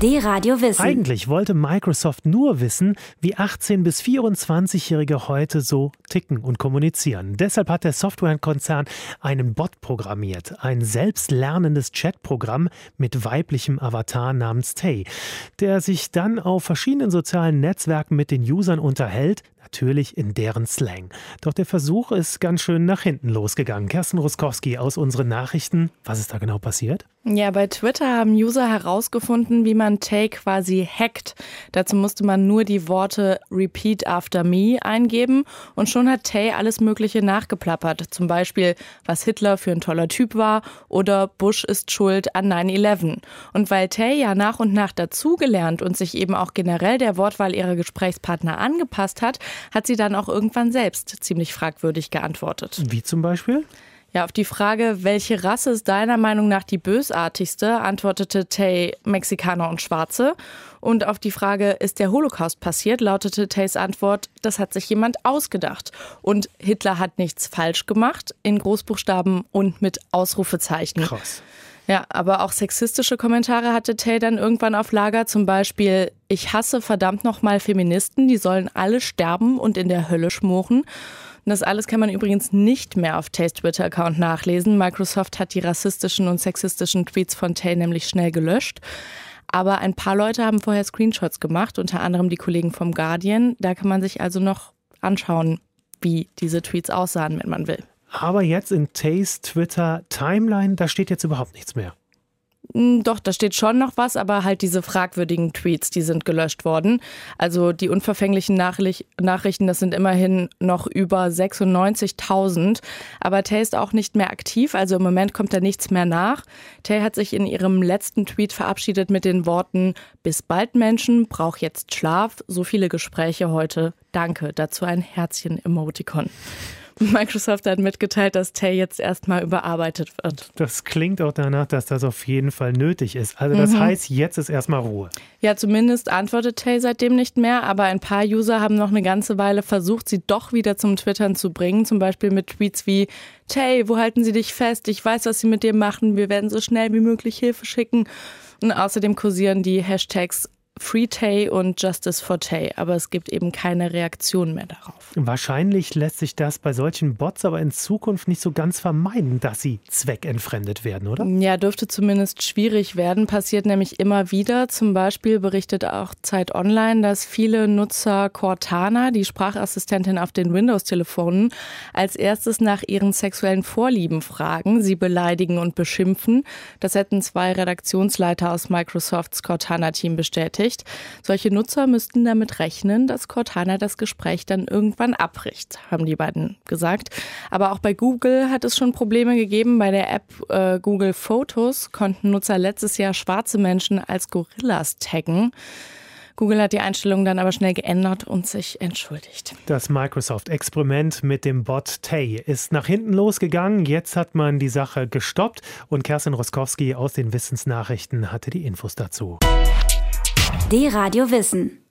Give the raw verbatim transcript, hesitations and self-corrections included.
D-Radio Wissen. Eigentlich wollte Microsoft nur wissen, wie achtzehn- bis vierundzwanzigjährige heute so ticken und kommunizieren. Deshalb hat der Softwarekonzern einen Bot programmiert, ein selbstlernendes Chatprogramm mit weiblichem Avatar namens Tay, der sich dann auf verschiedenen sozialen Netzwerken mit den Usern unterhält, natürlich in deren Slang. Doch der Versuch ist ganz schön nach hinten losgegangen. Kerstin Ruskowski aus unseren Nachrichten. Was ist da genau passiert? Ja, bei Twitter haben User herausgefunden, wie man Tay quasi hackt. Dazu musste man nur die Worte Repeat after me eingeben und schon hat Tay alles Mögliche nachgeplappert. Zum Beispiel, was Hitler für ein toller Typ war oder Bush ist schuld an nine eleven. Und weil Tay ja nach und nach dazugelernt und sich eben auch generell der Wortwahl ihrer Gesprächspartner angepasst hat, hat sie dann auch irgendwann selbst ziemlich fragwürdig geantwortet. Wie zum Beispiel? Ja, auf die Frage, welche Rasse ist deiner Meinung nach die bösartigste, antwortete Tay Mexikaner und Schwarze. Und auf die Frage, ist der Holocaust passiert, lautete Tays Antwort, das hat sich jemand ausgedacht. Und Hitler hat nichts falsch gemacht, in Großbuchstaben und mit Ausrufezeichen. Krass. Ja, aber auch sexistische Kommentare hatte Tay dann irgendwann auf Lager, zum Beispiel, ich hasse verdammt nochmal Feministen, die sollen alle sterben und in der Hölle schmoren. Und das alles kann man übrigens nicht mehr auf Tays Twitter-Account nachlesen. Microsoft hat die rassistischen und sexistischen Tweets von Tay nämlich schnell gelöscht. Aber ein paar Leute haben vorher Screenshots gemacht, unter anderem die Kollegen vom Guardian. Da kann man sich also noch anschauen, wie diese Tweets aussahen, wenn man will. Aber jetzt in Tays Twitter-Timeline, da steht jetzt überhaupt nichts mehr. Doch, da steht schon noch was, aber halt diese fragwürdigen Tweets, die sind gelöscht worden. Also die unverfänglichen Nachrichten, das sind immerhin noch über sechsundneunzigtausend. Aber Tay ist auch nicht mehr aktiv, also im Moment kommt da nichts mehr nach. Tay hat sich in ihrem letzten Tweet verabschiedet mit den Worten, bis bald Menschen, brauch jetzt Schlaf, so viele Gespräche heute, danke. Dazu ein Herzchen-Emoticon. Microsoft hat mitgeteilt, dass Tay jetzt erstmal überarbeitet wird. Das klingt auch danach, dass das auf jeden Fall nötig ist. Also das mhm. heißt, jetzt ist erstmal Ruhe. Ja, zumindest antwortet Tay seitdem nicht mehr, aber ein paar User haben noch eine ganze Weile versucht, sie doch wieder zum Twittern zu bringen. Zum Beispiel mit Tweets wie, Tay, wo halten Sie dich fest? Ich weiß, was Sie mit dir machen. Wir werden so schnell wie möglich Hilfe schicken. Und außerdem kursieren die Hashtags Free Tay und Justice for Tay, aber es gibt eben keine Reaktion mehr darauf. Wahrscheinlich lässt sich das bei solchen Bots aber in Zukunft nicht so ganz vermeiden, dass sie zweckentfremdet werden, oder? Ja, dürfte zumindest schwierig werden, passiert nämlich immer wieder. Zum Beispiel berichtet auch Zeit Online, dass viele Nutzer Cortana, die Sprachassistentin auf den Windows-Telefonen, als erstes nach ihren sexuellen Vorlieben fragen, sie beleidigen und beschimpfen. Das hätten zwei Redaktionsleiter aus Microsofts Cortana-Team bestätigt. Solche Nutzer müssten damit rechnen, dass Cortana das Gespräch dann irgendwann abbricht, haben die beiden gesagt. Aber auch bei Google hat es schon Probleme gegeben. Bei der App äh, Google Photos konnten Nutzer letztes Jahr schwarze Menschen als Gorillas taggen. Google hat die Einstellung dann aber schnell geändert und sich entschuldigt. Das Microsoft-Experiment mit dem Bot Tay ist nach hinten losgegangen. Jetzt hat man die Sache gestoppt und Kerstin Ruskowski aus den Wissensnachrichten hatte die Infos dazu. D-Radio Wissen.